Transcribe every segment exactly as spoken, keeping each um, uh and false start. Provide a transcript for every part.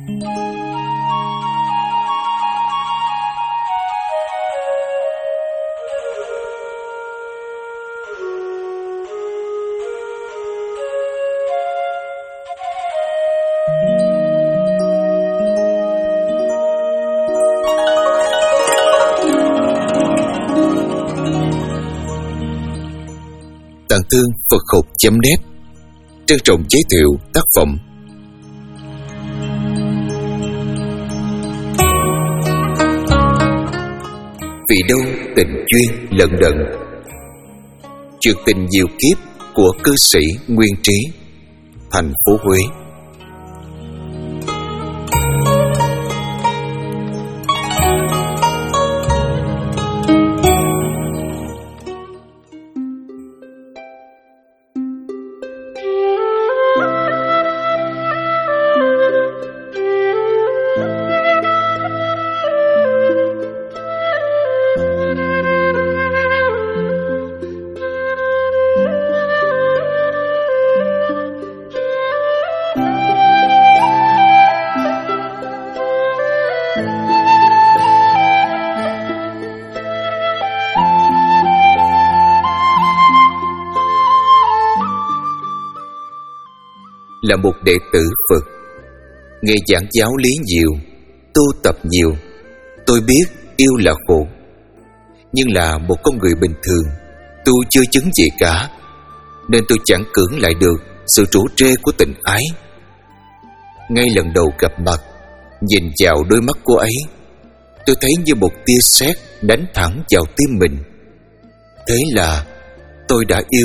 Tạng Thương Phật học chấm net trân trọng giới thiệu tác phẩm Vì đâu tình duyên lận đận, chuyện tình nhiều kiếp của cư sĩ Nguyên Trí, thành phố Huế. Là một đệ tử Phật, nghe giảng giáo lý nhiều, tu tập nhiều, tôi biết yêu là khổ. Nhưng là một con người bình thường, tu chưa chứng gì cả, nên tôi chẳng cưỡng lại được sự trổ trê của tình ái. Ngay lần đầu gặp mặt, nhìn vào đôi mắt cô ấy, tôi thấy như một tia sét đánh thẳng vào tim mình. Thế là tôi đã yêu.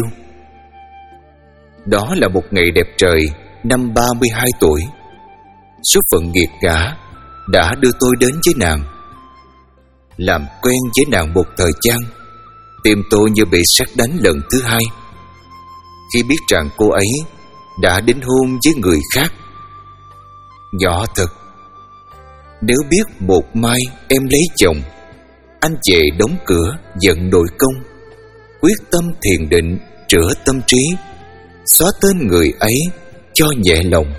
Đó là một ngày đẹp trời, năm ba mươi hai tuổi. Số phận nghiệt ngã đã đưa tôi đến với nàng. Làm quen với nàng một thời gian, tim tôi như bị sét đánh lần thứ hai khi biết rằng cô ấy đã đính hôn với người khác. Nhỏ thật, nếu biết một mai em lấy chồng, anh về đóng cửa giận nội công, quyết tâm thiền định rửa tâm trí, xóa tên người ấy cho nhẹ lòng.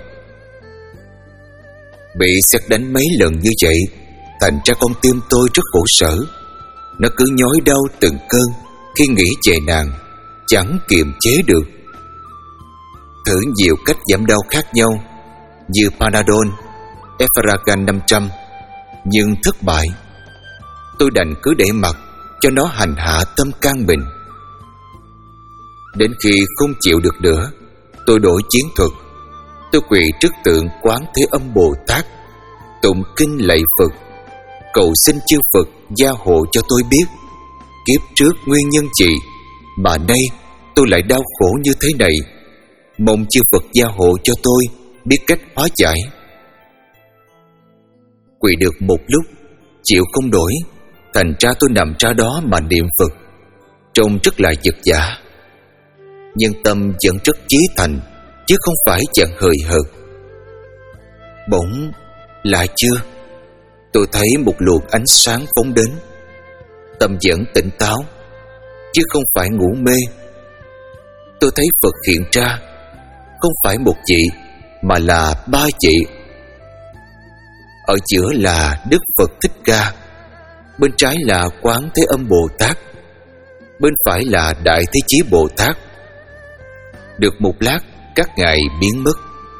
Bị sét đánh mấy lần như vậy, thành ra con tim tôi rất khổ sở. Nó cứ nhói đau từng cơn khi nghĩ về nàng, chẳng kiềm chế được. Thử nhiều cách giảm đau khác nhau như Panadol, Eferagan năm trăm, nhưng thất bại. Tôi đành cứ để mặc cho nó hành hạ tâm can mình. Đến khi không chịu được nữa, tôi đổi chiến thuật. Tôi quỳ trước tượng Quán Thế Âm Bồ Tát, tụng kinh lạy Phật, cầu xin chư Phật gia hộ cho tôi biết kiếp trước nguyên nhân gì mà nay tôi lại đau khổ như thế này. Mong chư Phật gia hộ cho tôi biết cách hóa giải. Quỳ được một lúc, chịu không nổi, thành ra tôi nằm ra đó mà niệm Phật, trông rất là vật vã, nhưng tâm vẫn rất chí thành, chứ không phải chẳng hời hợt. Bỗng lại chưa, tôi thấy một luồng ánh sáng phóng đến. Tâm vẫn tỉnh táo, chứ không phải ngủ mê. Tôi thấy Phật hiện ra, không phải một vị mà là ba vị. Ở giữa là Đức Phật Thích Ca, bên trái là Quán Thế Âm Bồ Tát, bên phải là Đại Thế Chí Bồ Tát. Được một lát, các ngài biến mất.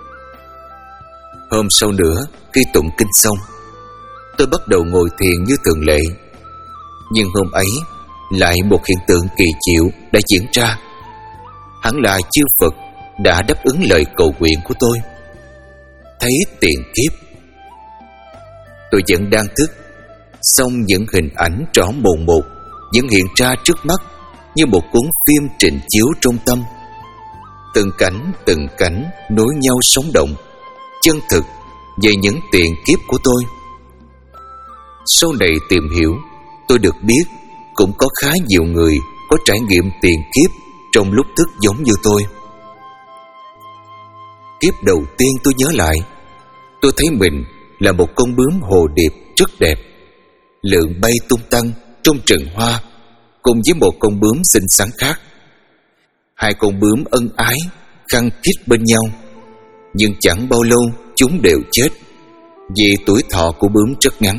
Hôm sau nữa, khi tụng kinh xong, tôi bắt đầu ngồi thiền như thường lệ. Nhưng hôm ấy lại một hiện tượng kỳ diệu đã diễn ra. Hẳn là chư Phật đã đáp ứng lời cầu nguyện của tôi. Thấy tiền kiếp, tôi vẫn đang thức, song những hình ảnh rõ mồn một vẫn hiện ra trước mắt như một cuốn phim trình chiếu trong tâm. Từng cảnh từng cảnh nối nhau sống động, chân thực về những tiền kiếp của tôi. Sau này tìm hiểu, tôi được biết cũng có khá nhiều người có trải nghiệm tiền kiếp trong lúc thức giống như tôi. Kiếp đầu tiên tôi nhớ lại, tôi thấy mình là một con bướm hồ điệp rất đẹp, lượn bay tung tăng trong rừng hoa cùng với một con bướm xinh xắn khác. Hai con bướm ân ái khăng khít bên nhau, nhưng chẳng bao lâu chúng đều chết. vì tuổi thọ của bướm rất ngắn.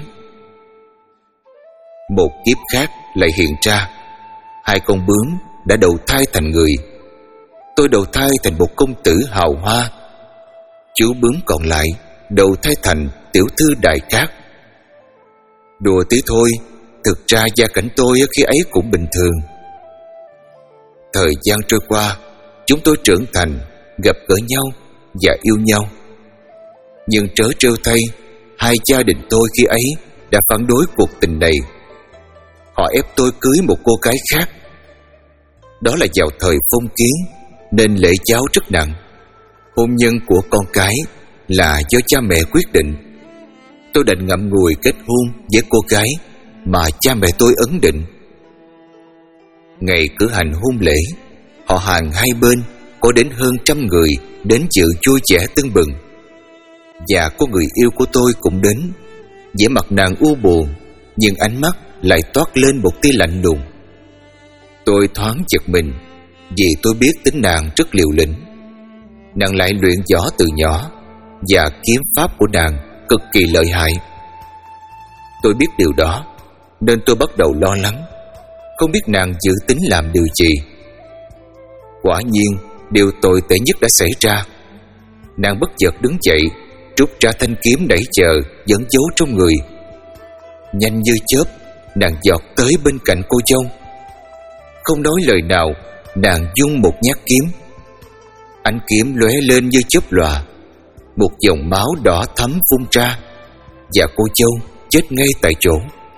Một kiếp khác lại hiện ra, hai con bướm đã đầu thai thành người. Tôi đầu thai thành một công tử hào hoa. Chú bướm còn lại đầu thai thành tiểu thư đại cát. Đùa tí thôi, thực ra gia cảnh tôi khi ấy cũng bình thường. Thời gian trôi qua, chúng tôi trưởng thành, gặp gỡ nhau và yêu nhau. Nhưng trớ trêu thay, hai gia đình tôi khi ấy đã phản đối cuộc tình này. Họ ép tôi cưới một cô gái khác. Đó là vào thời phong kiến, nên lễ giáo rất nặng. Hôn nhân của con cái là do cha mẹ quyết định. Tôi đành ngậm ngùi kết hôn với cô gái mà cha mẹ tôi ấn định. Ngày cử hành hôn lễ, họ hàng hai bên có đến hơn trăm người đến dự vui vẻ tưng bừng. Và có người yêu của tôi cũng đến. vẻ mặt nàng u buồn, nhưng ánh mắt lại toát lên một tia lạnh lùng. Tôi thoáng giật mình, vì tôi biết tính nàng rất liều lĩnh. Nàng lại luyện võ từ nhỏ, và kiếm pháp của nàng cực kỳ lợi hại. Tôi biết điều đó, nên tôi bắt đầu lo lắng, không biết nàng dự tính làm điều gì. Quả nhiên, điều tồi tệ nhất đã xảy ra. Nàng bất chợt đứng dậy, rút ra thanh kiếm nãy giờ vẫn giấu trong người. Nhanh như chớp, nàng giọt tới bên cạnh cô dâu. Không nói lời nào, nàng vung một nhát kiếm. Ánh kiếm lóe lên như chớp lòa, một dòng máu đỏ thắm phun ra, và cô dâu chết ngay tại chỗ.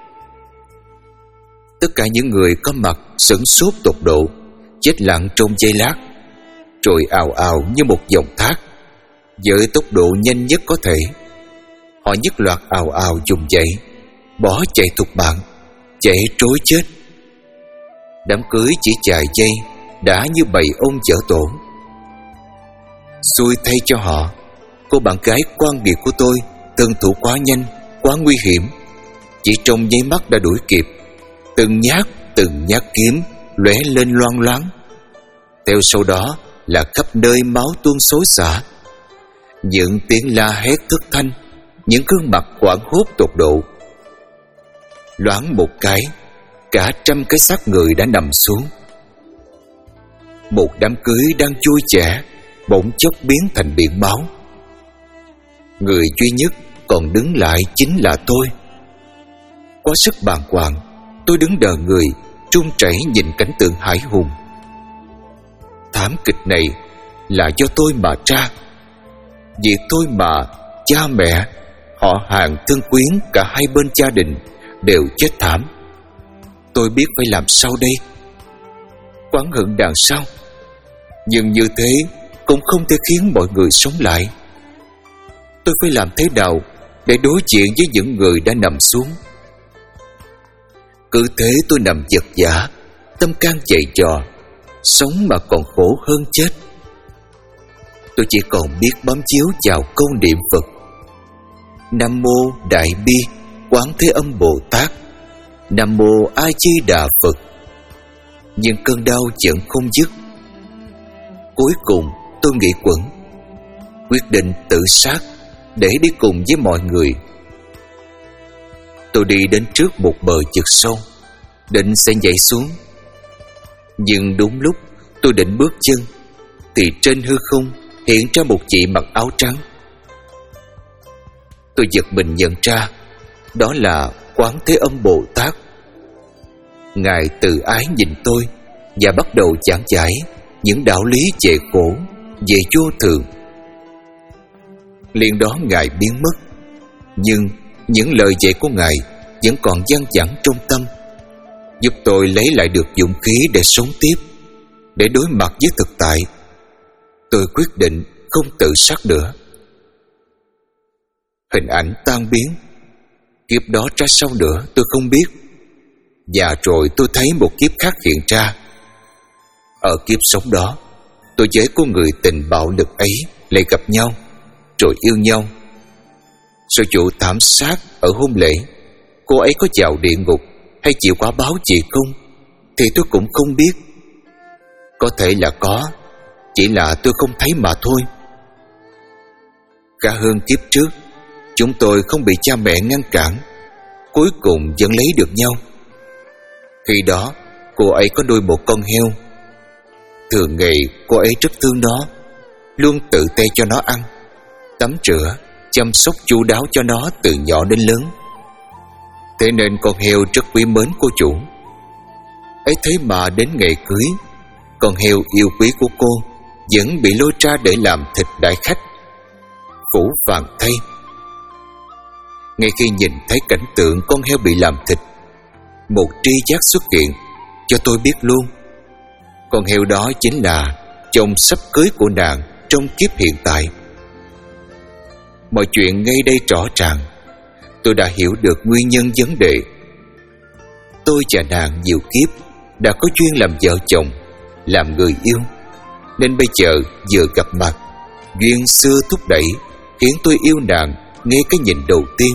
Tất cả những người có mặt sửng sốt tột độ, chết lặng trong giây lát, rồi ào ào như một dòng thác, với tốc độ nhanh nhất có thể. Họ nhất loạt ào ào dùng dậy, bỏ chạy thục mạng, chạy trối chết. Đám cưới chỉ vài giây đã như bầy ong chở tổ. Xui thay cho họ, cô bạn gái quan biệt của tôi tuân thủ quá nhanh, quá nguy hiểm, chỉ trong nháy mắt đã đuổi kịp. Từng nhát, từng nhát kiếm lóe lên loang loáng. Theo sau đó là khắp nơi máu tuôn xối xả, những tiếng la hét thất thanh, những gương mặt hoảng hốt tột độ. Loáng một cái, cả trăm cái xác người đã nằm xuống. Một đám cưới đang vui vẻ bỗng chốc biến thành biển máu. Người duy nhất còn đứng lại chính là tôi. Quá sức bàng hoàng, tôi đứng đờ người, run rẩy nhìn cảnh tượng hãi hùng. Thảm kịch này là do tôi mà ra. Vì tôi mà cha mẹ, họ hàng thân quyến cả hai bên gia đình đều chết thảm. Tôi biết phải làm sao đây. Oán hận đằng sau, nhưng như thế cũng không thể khiến mọi người sống lại. Tôi phải làm thế nào để đối diện với những người đã nằm xuống? Cứ thế tôi nằm vật vã, tâm can dày dò, sống mà còn khổ hơn chết. Tôi chỉ còn biết bám chiếu vào câu niệm Phật: Nam Mô Đại Bi Quán Thế Âm Bồ Tát, Nam Mô A Di Đà Phật. Nhưng cơn đau vẫn không dứt. Cuối cùng tôi nghĩ quẩn, quyết định tự sát để đi cùng với mọi người. Tôi đi đến trước một bờ vực sâu, định sẽ nhảy xuống. Nhưng đúng lúc tôi định bước chân, thì trên hư không hiện ra một chị mặc áo trắng. Tôi giật mình nhận ra đó là Quán Thế Âm Bồ Tát. Ngài từ ái nhìn tôi và bắt đầu giảng giải những đạo lý về khổ, về vô thường. Liền đó Ngài biến mất, nhưng những lời dạy của Ngài vẫn còn văng vẳng trong tâm, giúp tôi lấy lại được dũng khí để sống tiếp, để đối mặt với thực tại. Tôi quyết định không tự sát nữa. Hình ảnh tan biến. Kiếp đó ra sao nữa tôi không biết. Và rồi tôi thấy một kiếp khác hiện ra. Ở kiếp sống đó, tôi với cô người tình bạo lực ấy lại gặp nhau, rồi yêu nhau. Sau vụ thảm sát ở hôn lễ, cô ấy có vào địa ngục hay chịu quả báo gì không thì tôi cũng không biết. Có thể là có, chỉ là tôi không thấy mà thôi. Cả hơn kiếp trước, Chúng tôi không bị cha mẹ ngăn cản, cuối cùng vẫn lấy được nhau. Khi đó cô ấy có nuôi một con heo. Thường ngày cô ấy rất thương nó, luôn tự tay cho nó ăn, tắm rửa, chăm sóc chu đáo cho nó từ nhỏ đến lớn. Thế nên con heo rất quý mến cô chủ. Ấy thế mà đến ngày cưới, con heo yêu quý của cô vẫn bị lôi ra để làm thịt đại khách. Phủ phàng thay. Ngay khi nhìn thấy cảnh tượng con heo bị làm thịt, một tri giác xuất hiện cho tôi biết luôn, con heo đó chính là chồng sắp cưới của nàng trong kiếp hiện tại. Mọi chuyện ngay đây rõ ràng. Tôi đã hiểu được nguyên nhân vấn đề. Tôi và nàng nhiều kiếp đã có duyên làm vợ chồng, làm người yêu, nên bây giờ vừa gặp mặt, duyên xưa thúc đẩy khiến tôi yêu nàng ngay cái nhìn đầu tiên.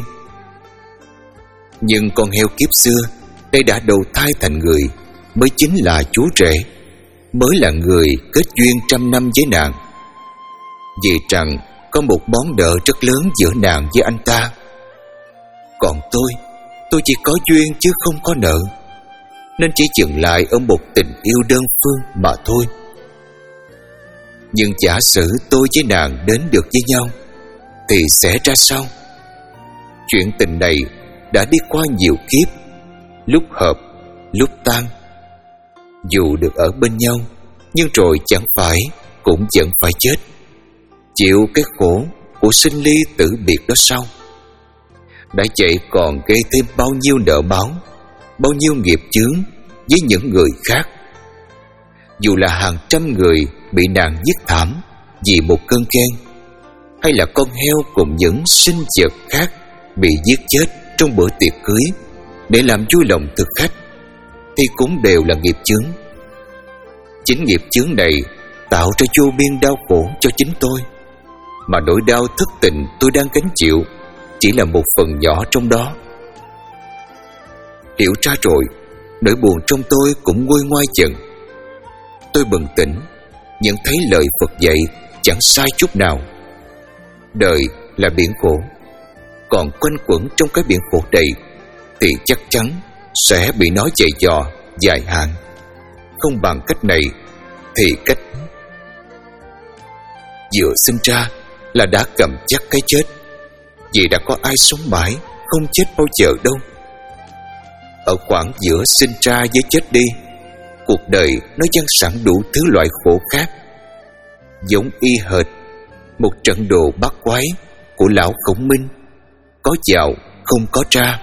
Nhưng con heo kiếp xưa đây đã đầu thai thành người, mới chính là chú rể, mới là người kết duyên trăm năm với nàng. Vì rằng có một món nợ rất lớn giữa nàng với anh ta. Còn tôi, tôi chỉ có duyên chứ không có nợ, nên chỉ dừng lại ở một tình yêu đơn phương mà thôi. Nhưng giả sử tôi với nàng đến được với nhau thì sẽ ra sao? Chuyện tình này đã đi qua nhiều kiếp, lúc hợp, lúc tan. Dù được ở bên nhau, nhưng rồi chẳng phải cũng vẫn phải chết, chịu cái khổ của sinh ly tử biệt đó sao? Đã vậy còn gây thêm bao nhiêu nợ máu, bao nhiêu nghiệp chướng với những người khác. Dù là hàng trăm người bị nàng giết thảm vì một cơn ghen, hay là con heo cùng những sinh vật khác bị giết chết trong bữa tiệc cưới để làm vui lòng thực khách, thì cũng đều là nghiệp chướng. Chính nghiệp chướng này tạo ra vô biên đau khổ cho chính tôi, mà nỗi đau thất tình tôi đang gánh chịu chỉ là một phần nhỏ trong đó. Hiểu ra rồi, nỗi buồn trong tôi cũng nguôi ngoai dần. Tôi bừng tỉnh, nhận thấy lời Phật dạy chẳng sai chút nào. Đời là biển khổ, còn quanh quẩn trong cái biển khổ đầy thì chắc chắn sẽ bị nói dày dò, dài hạn. Không bằng cách này thì cách. Vừa sinh ra là đã cầm chắc cái chết, vì đã có ai sống mãi không chết bao giờ đâu. Ở khoảng giữa sinh ra với chết đi, cuộc đời nó dang sẵn đủ thứ loại khổ khác, giống y hệt một trận đồ bát quái của lão Khổng Minh, có vào không có ra.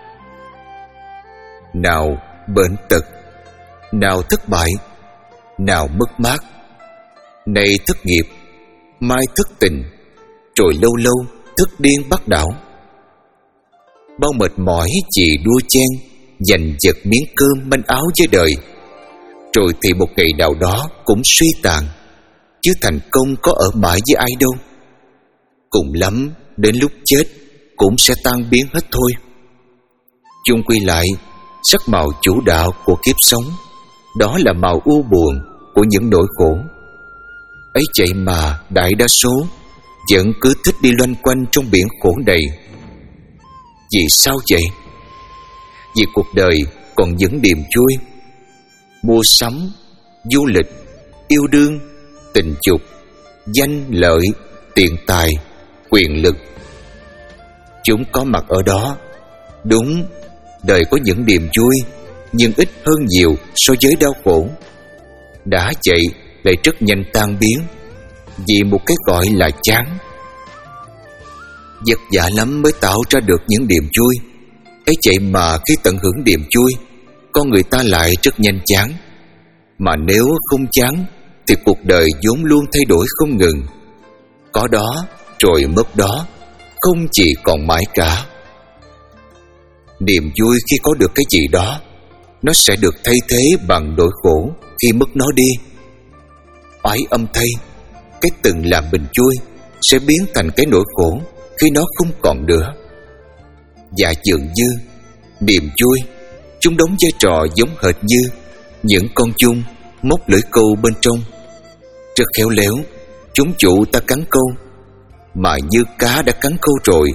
Nào bệnh tật, nào thất bại, nào mất mát, nay thất nghiệp, mai thất tình, rồi lâu lâu thất điên bắt đảo. Bao mệt mỏi chỉ đua chen giành giật miếng cơm manh áo với đời, rồi thì một ngày nào đó cũng suy tàn, chứ thành công có ở mãi với ai đâu. Cùng lắm đến lúc chết cũng sẽ tan biến hết thôi. Chung quy lại, sắc màu chủ đạo của kiếp sống đó là màu u buồn của những nỗi khổ. Ấy vậy mà đại đa số vẫn cứ thích đi loanh quanh trong biển khổ đầy. Vì sao vậy? Vì cuộc đời còn những niềm vui: mua sắm, du lịch, yêu đương, tình dục, danh lợi, tiền tài, quyền lực. Chúng có mặt ở đó. Đúng, đời có những niềm vui, nhưng ít hơn nhiều so với đau khổ. Đã vậy lại rất nhanh tan biến vì một cái gọi là chán. Vất vả lắm mới tạo ra được những niềm vui. Ấy vậy mà khi tận hưởng niềm vui, con người ta lại rất nhanh chán. Mà nếu không chán thì cuộc đời vốn luôn thay đổi không ngừng. Có đó rồi mất đó, không chỉ còn mãi cả. Niềm vui khi có được cái gì đó, nó sẽ được thay thế bằng nỗi khổ khi mất nó đi. Oái âm thay, cái từng làm mình vui sẽ biến thành cái nỗi khổ khi nó không còn nữa. Và dường như niềm vui, chúng đóng vai trò giống hệt như những con chung móc lưỡi câu bên trong. Rất khéo léo, chúng chủ ta cắn câu, mà như cá đã cắn câu rồi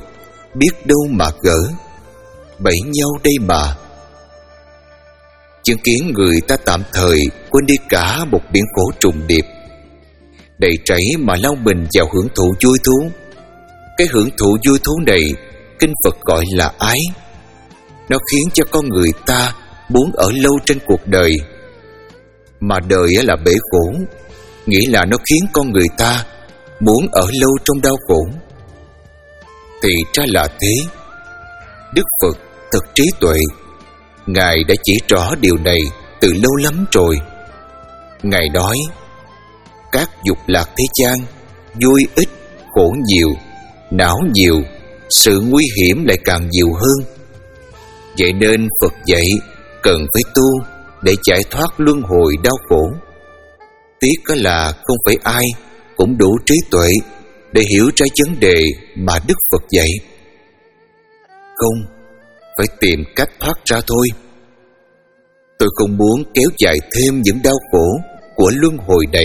biết đâu mà gỡ, bẫy nhau đây mà. Chứng kiến người ta tạm thời quên đi cả một biển khổ trùng điệp, đầy trảy mà lao mình vào hưởng thụ vui thú. Cái hưởng thụ vui thú này kinh Phật gọi là ái. Nó khiến cho con người ta muốn ở lâu trên cuộc đời. Mà đời là bể khổ, nghĩa là nó khiến con người ta muốn ở lâu trong đau khổ. Thì ra là thế. Đức Phật thật trí tuệ, Ngài đã chỉ rõ điều này từ lâu lắm rồi. Ngài nói: các dục lạc thế gian, vui ít, khổ nhiều, não nhiều, sự nguy hiểm lại càng nhiều hơn. Vậy nên Phật dạy cần phải tu để giải thoát luân hồi đau khổ. Tiếc là không phải ai cũng đủ trí tuệ để hiểu ra vấn đề mà Đức Phật dạy. Không, phải tìm cách thoát ra thôi. Tôi không muốn kéo dài thêm những đau khổ của luân hồi này.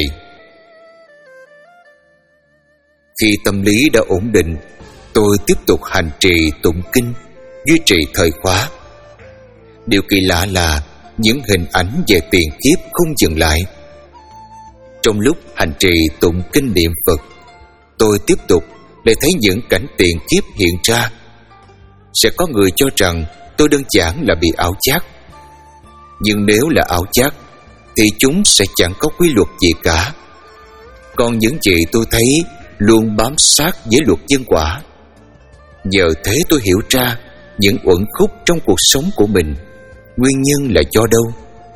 Khi tâm lý đã ổn định, tôi tiếp tục hành trì tụng kinh, duy trì thời khóa. Điều kỳ lạ là những hình ảnh về tiền kiếp không dừng lại. Trong lúc hành trì tụng kinh niệm Phật, tôi tiếp tục để thấy những cảnh tiền kiếp hiện ra. Sẽ có người cho rằng tôi đơn giản là bị ảo giác. Nhưng nếu là ảo giác thì chúng sẽ chẳng có quy luật gì cả. Còn những gì tôi thấy luôn bám sát với luật nhân quả. Nhờ thế tôi hiểu ra những uẩn khúc trong cuộc sống của mình, nguyên nhân là do đâu.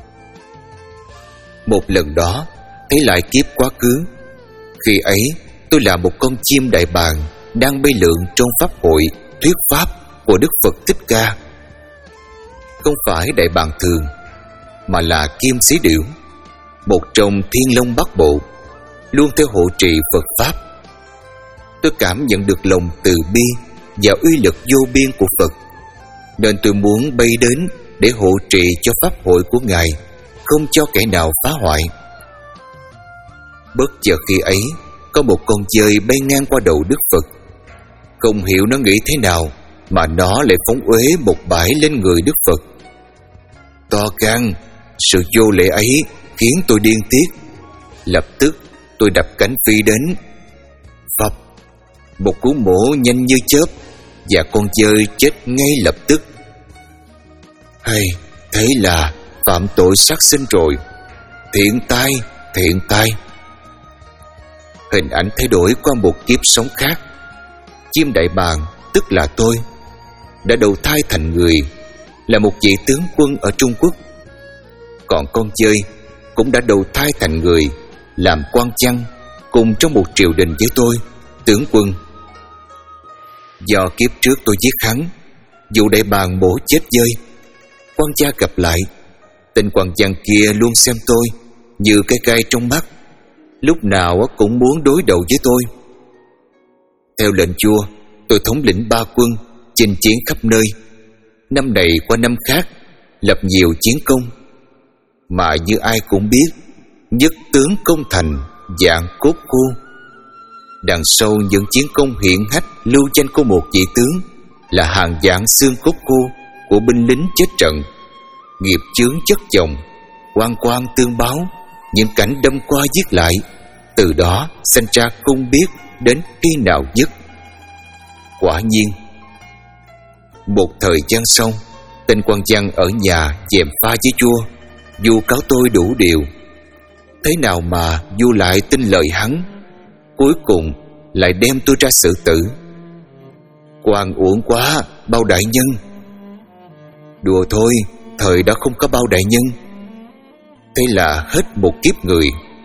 Một lần đó, thấy lại kiếp quá khứ. Khi ấy tôi là một con chim đại bàng đang bay lượn trong pháp hội thuyết pháp của Đức Phật Thích Ca. Không phải đại bàng thường, mà là Kim Sĩ Điểu, một trong Thiên Long Bát Bộ, luôn theo hộ trì Phật pháp. Tôi cảm nhận được lòng từ bi và uy lực vô biên của Phật, nên tôi muốn bay đến để hộ trì cho pháp hội của Ngài, không cho kẻ nào phá hoại. Bất chợt khi ấy, có một con dơi bay ngang qua đầu Đức Phật. Không hiểu nó nghĩ thế nào mà nó lại phóng uế một bãi lên người Đức Phật. To gan, sự vô lễ ấy khiến tôi điên tiết. Lập tức tôi đập cánh phi đến. Phập, một cú mổ nhanh như chớp, và con dơi chết ngay lập tức. Hay, thế là phạm tội sát sinh rồi. Thiện tai, thiện tai. Hình ảnh thay đổi qua một kiếp sống khác. Chim đại bàng, tức là tôi, đã đầu thai thành người, là một vị tướng quân ở Trung Quốc. Còn con dơi cũng đã đầu thai thành người, làm quan chăn cùng trong một triều đình với tôi, tướng quân. Do kiếp trước tôi giết hắn, vụ đại bàng mổ chết dơi, quan gia gặp lại, tên quan chăn kia luôn xem tôi như cái gai trong mắt, lúc nào cũng muốn đối đầu với tôi. Theo lệnh vua, tôi thống lĩnh ba quân, chinh chiến khắp nơi, năm này qua năm khác, lập nhiều chiến công. Mà như ai cũng biết, nhất tướng công thành, vạn cốt khô. Đằng sau những chiến công hiển hách lưu danh của một vị tướng là hàng vạn xương cốt khô của binh lính chết trận, nghiệp chướng chất chồng, oan oan tương báo, những cảnh đâm qua giết lại, từ đó sinh ra không biết đến khi nào dứt. Quả nhiên, một thời gian sau, tên quan văn ở nhà gièm pha với vua, vua cáo tôi đủ điều. Thế nào mà vua lại tin lời hắn, cuối cùng lại đem tôi ra xử tử. Oan uổng quá, bao đại nhân. Đùa thôi, thời đó không có bao đại nhân. Thế là hết một kiếp người.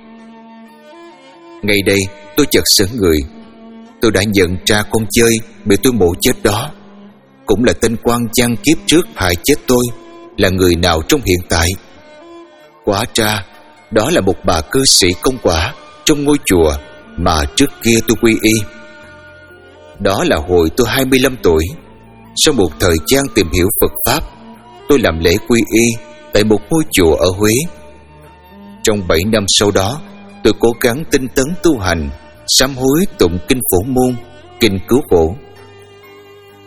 Ngay đây tôi chợt sững người. Tôi đã nhận ra con chơi bị tôi mổ chết đó cũng là tên quan văn kiếp trước hại chết tôi là người nào trong hiện tại. Quả ra đó là một bà cư sĩ công quả trong ngôi chùa mà trước kia tôi quy y. Đó là hồi tôi hai mươi lăm tuổi. Sau một thời gian tìm hiểu Phật pháp, tôi làm lễ quy y tại một ngôi chùa ở Huế. Trong bảy năm sau đó, tôi cố gắng tinh tấn tu hành, sám hối tụng kinh Phổ Môn, kinh Cứu Khổ.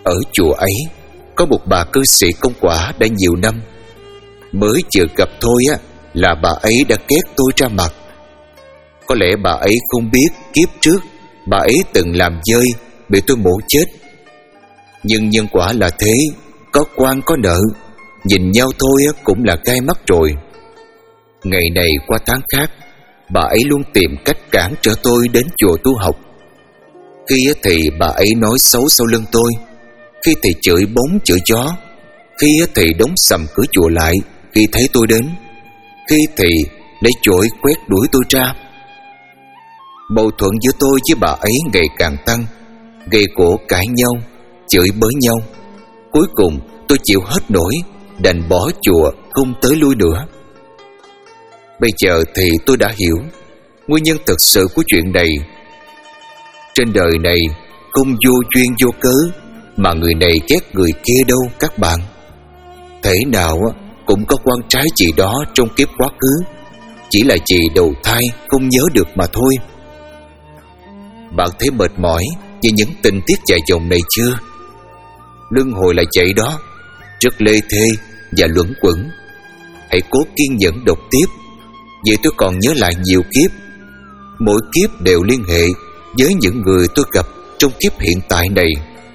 Ở chùa ấy có một bà cư sĩ công quả đã nhiều năm. Mới vừa gặp thôi á là bà ấy đã ghét tôi ra mặt. Có lẽ bà ấy không biết kiếp trước bà ấy từng làm dơi bị tôi mổ chết. Nhưng nhân quả là thế, có oan có nợ, nhìn nhau thôi cũng là gai mắt rồi. Ngày này qua tháng khác, bà ấy luôn tìm cách cản trở tôi đến chùa tu học. Khi thì bà ấy nói xấu sau lưng tôi, khi thì chửi bóng chửi gió, khi thì đóng sầm cửa chùa lại khi thấy tôi đến, khi thì lấy chổi quét đuổi tôi ra. Mâu thuẫn giữa tôi với bà ấy ngày càng tăng, gây gổ cãi nhau, chửi bới nhau. Cuối cùng tôi chịu hết nổi, đành bỏ chùa không tới lui nữa. Bây giờ thì tôi đã hiểu nguyên nhân thực sự của chuyện này. Trên đời này không vô duyên vô cớ mà người này ghét người kia đâu các bạn. Thể nào cũng có quan trái gì đó trong kiếp quá khứ, chỉ là chị đầu thai không nhớ được mà thôi. Bạn thấy mệt mỏi vì những tình tiết dài dòng này chưa? Luân hồi là vậy đó, rất lê thê và luẩn quẩn. Hãy cố kiên nhẫn đọc tiếp, vì tôi còn nhớ lại nhiều kiếp. Mỗi kiếp đều liên hệ với những người tôi gặp trong kiếp hiện tại này.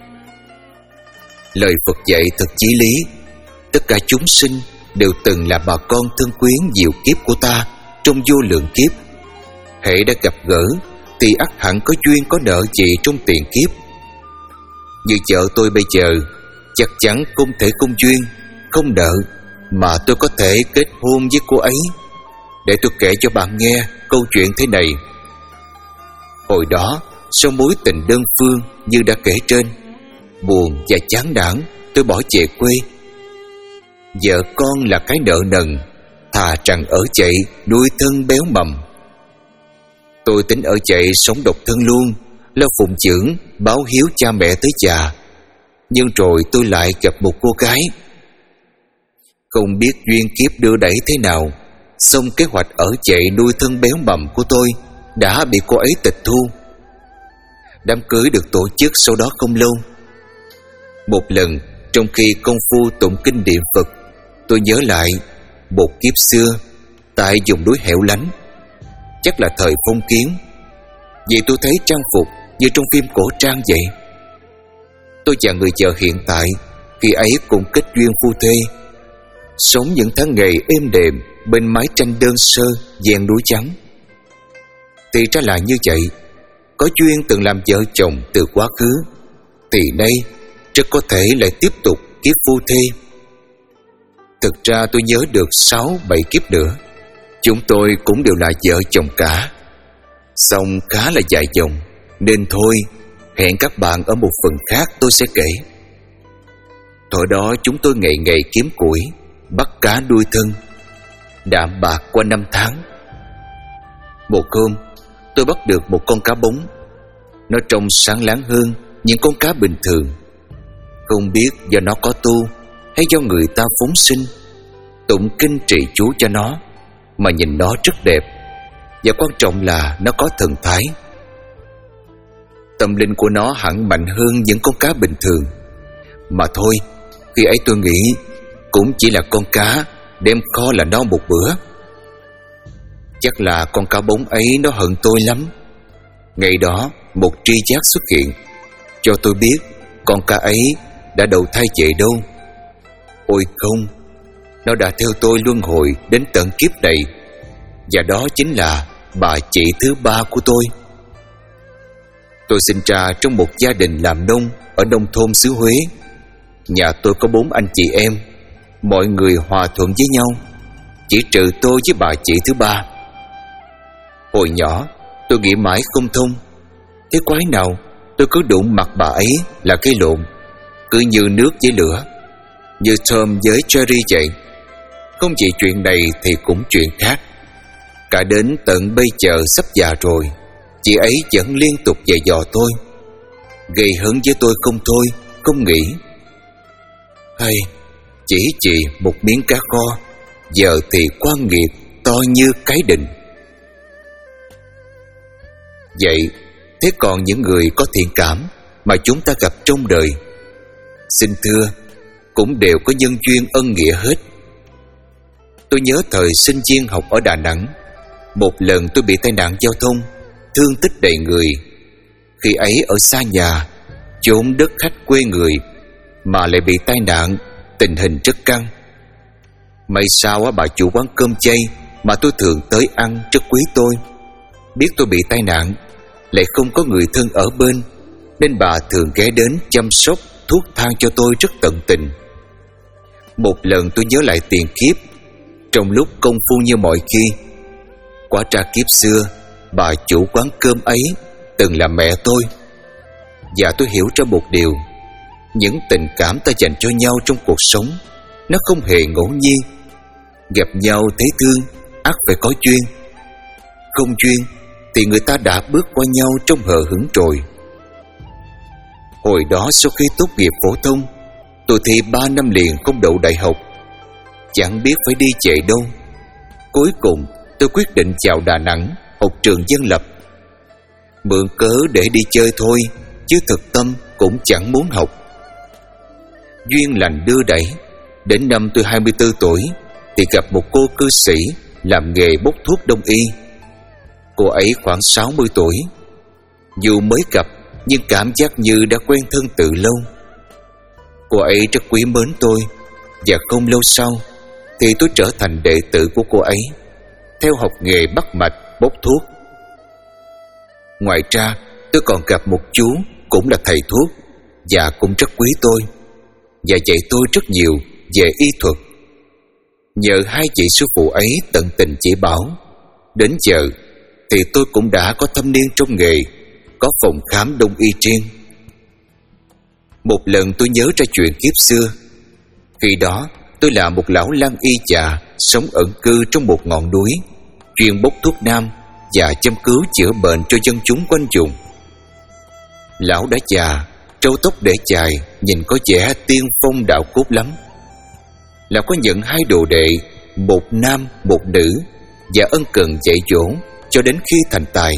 Lời Phật dạy thật chí lý. Tất cả chúng sinh đều từng là bà con thân quyến nhiều kiếp của ta trong vô lượng kiếp. Hễ đã gặp gỡ thì ắt hẳn có duyên có nợ gì trong tiền kiếp. Như vợ tôi bây giờ, chắc chắn không thể không duyên, không nợ mà tôi có thể kết hôn với cô ấy. Để tôi kể cho bạn nghe câu chuyện thế này. Hồi đó, sau mối tình đơn phương như đã kể trên, buồn và chán nản, tôi bỏ về quê. Vợ con là cái nợ nần, thà rằng ở chạy nuôi thân béo mầm. Tôi tính ở chạy sống độc thân luôn, lo phụng dưỡng, báo hiếu cha mẹ tới già. Nhưng rồi tôi lại gặp một cô gái. Không biết duyên kiếp đưa đẩy thế nào, xong kế hoạch ở chạy nuôi thân béo mầm của tôi đã bị cô ấy tịch thu. Đám cưới được tổ chức sau đó không lâu. Một lần, trong khi công phu tụng kinh niệm Phật, tôi nhớ lại một kiếp xưa tại vùng núi hẻo lánh, chắc là thời phong kiến, vì tôi thấy trang phục như trong phim cổ trang vậy. Tôi và người vợ hiện tại khi ấy cũng kết duyên phu thê, sống những tháng ngày êm đềm bên mái tranh đơn sơ ven núi trắng. Thì ra là như vậy, có duyên từng làm vợ chồng từ quá khứ, thì nay rất có thể lại tiếp tục kiếp phu thê. Thực ra tôi nhớ được sáu bảy kiếp nữa, chúng tôi cũng đều là vợ chồng cả. Xong khá là dài dòng, nên thôi, hẹn các bạn ở một phần khác tôi sẽ kể. Thời đó chúng tôi ngày ngày kiếm củi, bắt cá nuôi thân, đạm bạc qua năm tháng. Một hôm, tôi bắt được một con cá bống. Nó trông sáng láng hơn những con cá bình thường. Không biết do nó có tu hay do người ta phóng sinh tụng kinh trì chú cho nó mà nhìn nó rất đẹp, và quan trọng là nó có thần thái. Tâm linh của nó hẳn mạnh hơn những con cá bình thường. Mà thôi, khi ấy tôi nghĩ cũng chỉ là con cá đem kho là no một bữa. Chắc là con cá bống ấy nó hận tôi lắm. Ngày đó một tri giác xuất hiện, cho tôi biết con cá ấy đã đầu thai về đâu. Ôi không, nó đã theo tôi luân hồi đến tận kiếp này, và đó chính là bà chị thứ ba của tôi. Tôi sinh ra trong một gia đình làm nông ở nông thôn xứ Huế. Nhà tôi có bốn anh chị em, mọi người hòa thuận với nhau, chỉ trừ tôi với bà chị thứ ba. Hồi nhỏ tôi nghĩ mãi không thông, thế quái nào tôi cứ đụng mặt bà ấy là cây lộn, cứ như nước với lửa, như Tom với Jerry vậy. Không chỉ chuyện này thì cũng chuyện khác. Cả đến tận bây giờ sắp già rồi, chị ấy vẫn liên tục dạy dò tôi, gây hấn với tôi không thôi, không nghỉ. Hay, chỉ chị một miếng cá kho, giờ thì quan nghiệt to như cái đình. Vậy, thế còn những người có thiện cảm mà chúng ta gặp trong đời, Xin thưa, cũng đều có nhân duyên ân nghĩa hết. Tôi nhớ thời sinh viên học ở Đà Nẵng, một lần tôi bị tai nạn giao thông, thương tích đầy người. Khi ấy ở xa nhà, chốn đất khách quê người, mà lại bị tai nạn, tình hình rất căng. May sao á, bà chủ quán cơm chay mà tôi thường tới ăn rất quý tôi. Biết tôi bị tai nạn, lại không có người thân ở bên, nên bà thường ghé đến chăm sóc, thuốc thang cho tôi rất tận tình. Một lần tôi nhớ lại tiền kiếp, trong lúc công phu như mọi khi. Quả ra kiếp xưa, bà chủ quán cơm ấy từng là mẹ tôi. Và tôi hiểu ra một điều: những tình cảm ta dành cho nhau trong cuộc sống, nó không hề ngẫu nhiên. Gặp nhau thấy thương, ắt phải có duyên. Không duyên thì người ta đã bước qua nhau trong hờ hững rồi. Hồi đó sau khi tốt nghiệp phổ thông, tôi thi ba năm liền không đậu đại học, chẳng biết phải đi chạy đâu. Cuối cùng tôi quyết định vào Đà Nẵng học trường dân lập, mượn cớ để đi chơi thôi, chứ thực tâm cũng chẳng muốn học. Duyên lành đưa đẩy, đến năm tôi hai mươi tư tuổi thì gặp một cô cư sĩ làm nghề bốc thuốc đông y. Cô ấy khoảng sáu mươi tuổi. Dù mới gặp nhưng cảm giác như đã quen thân từ lâu. Cô ấy rất quý mến tôi, và không lâu sau thì tôi trở thành đệ tử của cô ấy, theo học nghề bắt mạch bốc thuốc. Ngoài ra tôi còn gặp một chú cũng là thầy thuốc, và cũng rất quý tôi, và dạy tôi rất nhiều về y thuật. Nhờ hai vị sư phụ ấy tận tình chỉ bảo, đến giờ thì tôi cũng đã có thâm niên trong nghề, có phòng khám đông y riêng. Một lần tôi nhớ ra chuyện kiếp xưa. Khi đó tôi là một lão lang y già sống ẩn cư trong một ngọn núi, chuyên bốc thuốc nam và châm cứu chữa bệnh cho dân chúng quanh vùng. Lão đã già, râu tóc để dài, nhìn có vẻ tiên phong đạo cốt lắm. Lão có nhận hai đồ đệ, một nam một nữ, và ân cần dạy dỗ cho đến khi thành tài.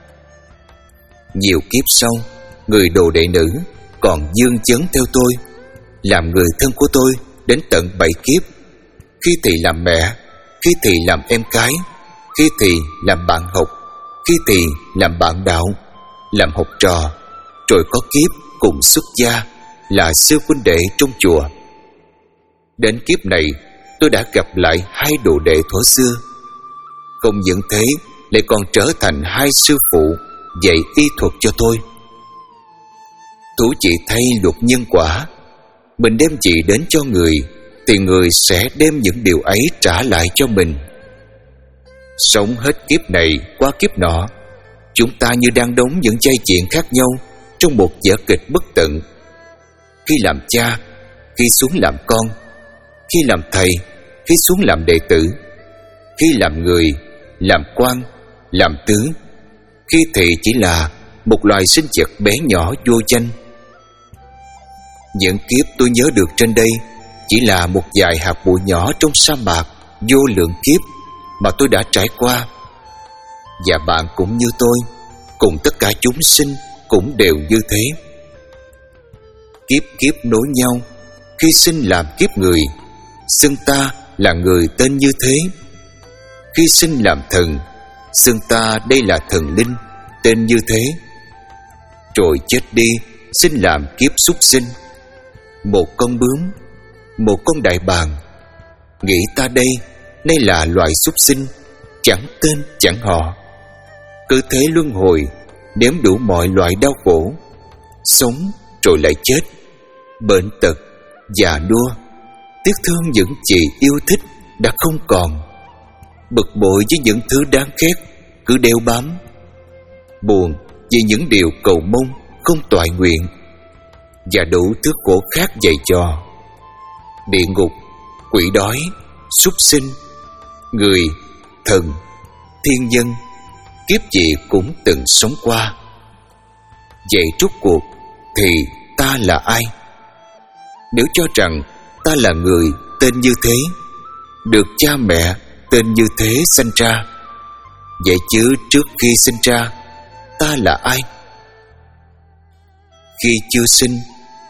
Nhiều kiếp sau, người đồ đệ nữ còn dương chấn theo tôi, làm người thân của tôi đến tận bảy kiếp. Khi thì làm mẹ, khi thì làm em cái, khi thì làm bạn học, khi thì làm bạn đạo, làm học trò, rồi có kiếp cùng xuất gia là sư huynh đệ trong chùa. Đến kiếp này tôi đã gặp lại hai đồ đệ thuở xưa. Không những thế, lại còn trở thành hai sư phụ dạy y thuật cho tôi. Thú vị thay luật nhân quả, mình đem gì đến cho người thì người sẽ đem những điều ấy trả lại cho mình. Sống hết kiếp này qua kiếp nọ, chúng ta như đang đóng những vai diễn khác nhau trong một vở kịch bất tận. Khi làm cha, khi xuống làm con, khi làm thầy, khi xuống làm đệ tử, khi làm người, làm quan, làm tướng, khi thì chỉ là một loài sinh vật bé nhỏ vô danh. Những kiếp tôi nhớ được trên đây chỉ là một vài hạt bụi nhỏ trong sa mạc vô lượng kiếp mà tôi đã trải qua. Và bạn cũng như tôi, cùng tất cả chúng sinh cũng đều như thế. Kiếp kiếp nối nhau, khi sinh làm kiếp người, xưng ta là người tên như thế. Khi sinh làm thần, xưng ta đây là thần linh, tên như thế. Rồi chết đi, sinh làm kiếp súc sinh, một con bướm, một con đại bàng. Nghĩ ta đây, nay là loài súc sinh, chẳng tên chẳng họ. Cứ thế luân hồi, nếm đủ mọi loại đau khổ, sống rồi lại chết, bệnh tật, già nua, tiếc thương những chị yêu thích đã không còn, bực bội với những thứ đáng ghét cứ đeo bám, buồn vì những điều cầu mong không toại nguyện, và đủ thứ khổ khác dày dò. Địa ngục, quỷ đói, súc sinh, người, thần, thiên nhân, kiếp gì cũng từng sống qua. Vậy rốt cuộc thì ta là ai? Nếu cho rằng ta là người tên như thế, được cha mẹ tên như thế sanh ra, vậy chứ trước khi sinh ra ta là ai? Khi chưa sinh, ta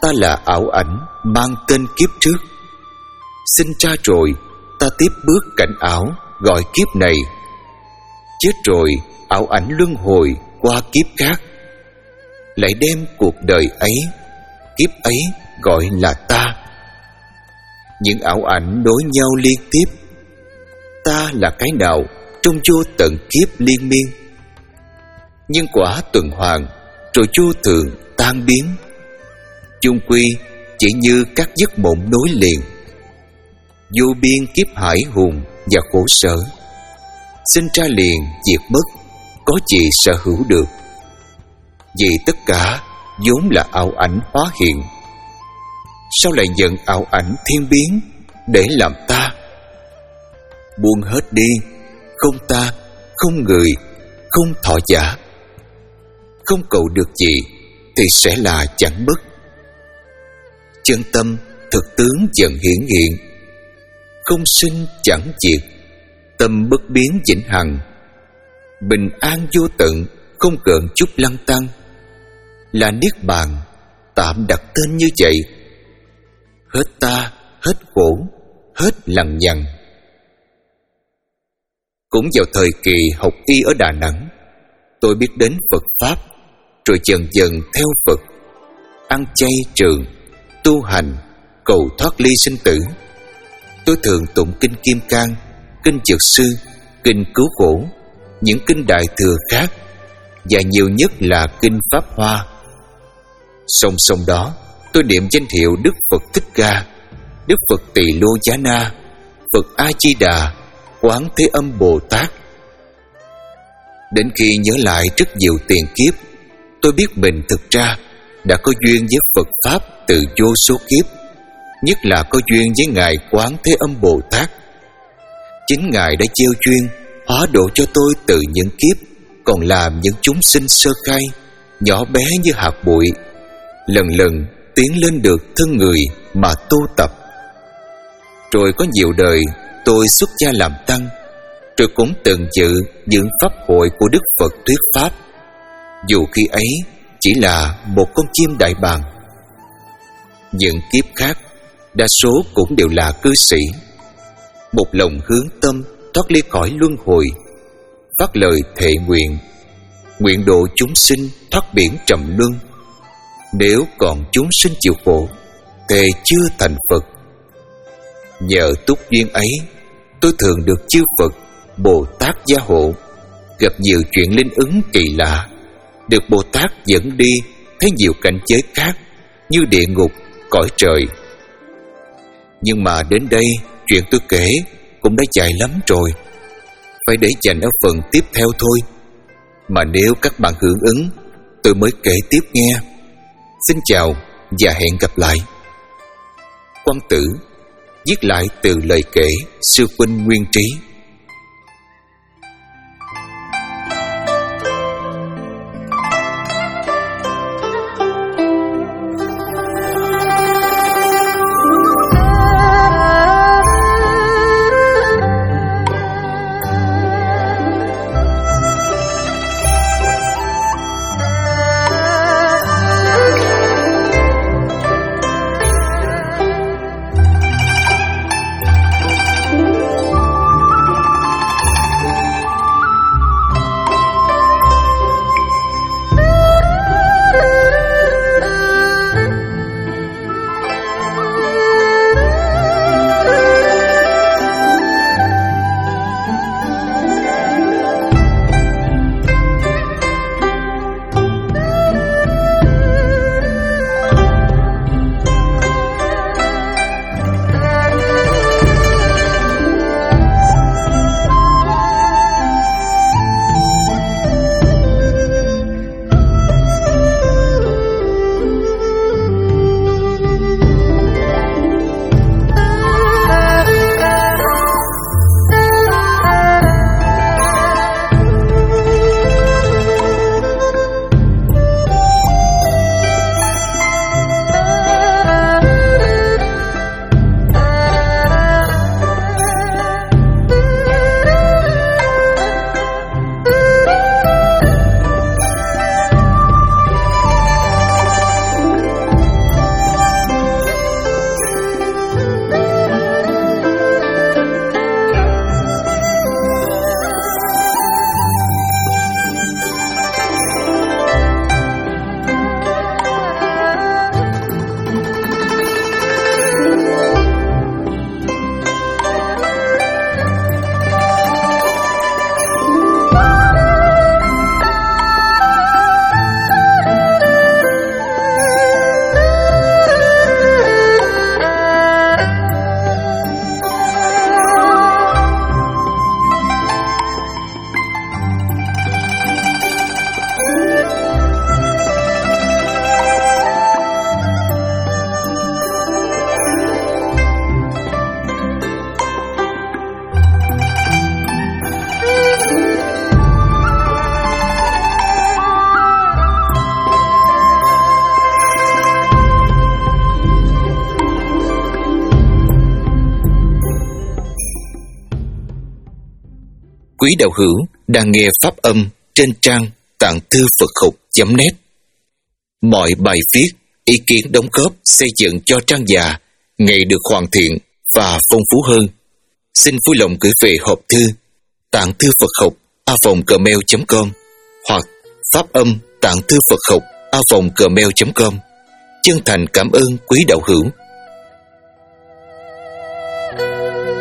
ta là ảo ảnh mang tên kiếp trước. Sinh ra rồi ta tiếp bước cảnh ảo gọi kiếp này. Chết rồi ảo ảnh luân hồi qua kiếp khác, lại đem cuộc đời ấy, kiếp ấy gọi là ta. Những ảo ảnh nối nhau liên tiếp. Ta là cái nào trong vô tận kiếp liên miên. Nhân quả tuần hoàn rồi vô thường tan biến, chung quy chỉ như các giấc mộng nối liền. Vô biên kiếp hải hùng và khổ sở, sinh ra liền diệt mất, có gì sở hữu được. Vì tất cả vốn là ảo ảnh hóa hiện, sao lại nhận ảo ảnh thiên biến để làm ta? Buông hết đi, không ta, không người, không thọ giả. Không cầu được gì thì sẽ là chẳng mất. Chân tâm thực tướng dần hiển hiện, không sinh chẳng diệt, tâm bất biến vĩnh hằng. Bình an vô tận, không gợn chút lăng tăng, là niết bàn, tạm đặt tên như vậy. Hết ta, hết khổ, hết lằng nhằng. Cũng vào thời kỳ học y ở Đà Nẵng, tôi biết đến Phật Pháp, rồi dần dần theo Phật, ăn chay trường, tu hành, cầu thoát ly sinh tử. Tôi thường tụng kinh Kim Cang, kinh Dược Sư, kinh Cứu Khổ, những kinh Đại Thừa khác, và nhiều nhất là kinh Pháp Hoa. Song song đó, tôi niệm danh hiệu Đức Phật Thích Ca, Đức Phật Tỳ Lô Giá Na, Phật A Di Đà, Quán Thế Âm Bồ Tát. Đến khi nhớ lại rất nhiều tiền kiếp, tôi biết mình thực ra đã có duyên với Phật Pháp từ vô số kiếp, nhất là có duyên với Ngài Quán Thế Âm Bồ Tát. Chính Ngài đã gieo duyên hóa độ cho tôi từ những kiếp còn làm những chúng sinh sơ khai, nhỏ bé như hạt bụi, lần lần tiến lên được thân người mà tu tập. Rồi có nhiều đời tôi xuất gia làm tăng, rồi cũng từng dự những pháp hội của Đức Phật thuyết pháp, dù khi ấy chỉ là một con chim đại bàng. Những kiếp khác, đa số cũng đều là cư sĩ, một lòng hướng tâm thoát ly khỏi luân hồi, phát lời thệ nguyện, nguyện độ chúng sinh thoát biển trầm luân. Nếu còn chúng sinh chịu khổ, thề chưa thành Phật. Nhờ túc duyên ấy, tôi thường được chư Phật, Bồ Tát gia hộ, gặp nhiều chuyện linh ứng kỳ lạ, được Bồ Tát dẫn đi thấy nhiều cảnh giới khác như địa ngục, cõi trời. Nhưng mà đến đây, chuyện tôi kể cũng đã dài lắm rồi, phải để dành ở phần tiếp theo thôi. Mà nếu các bạn hưởng ứng, tôi mới kể tiếp nghe. Xin chào và hẹn gặp lại. Quang Tử viết lại từ lời kể sư huynh Nguyên Trí. Quý đạo hữu đang nghe pháp âm trên trang tạng thư Phật học chấm net. Mọi bài viết, ý kiến đóng góp xây dựng cho trang già ngày được hoàn thiện và phong phú hơn. Xin vui lòng gửi về hộp thư tạng thư Phật học a vòng gmail chấm com hoặc pháp âm tạng thư Phật học a vòng gmail chấm com. Chân thành cảm ơn quý đạo hữu.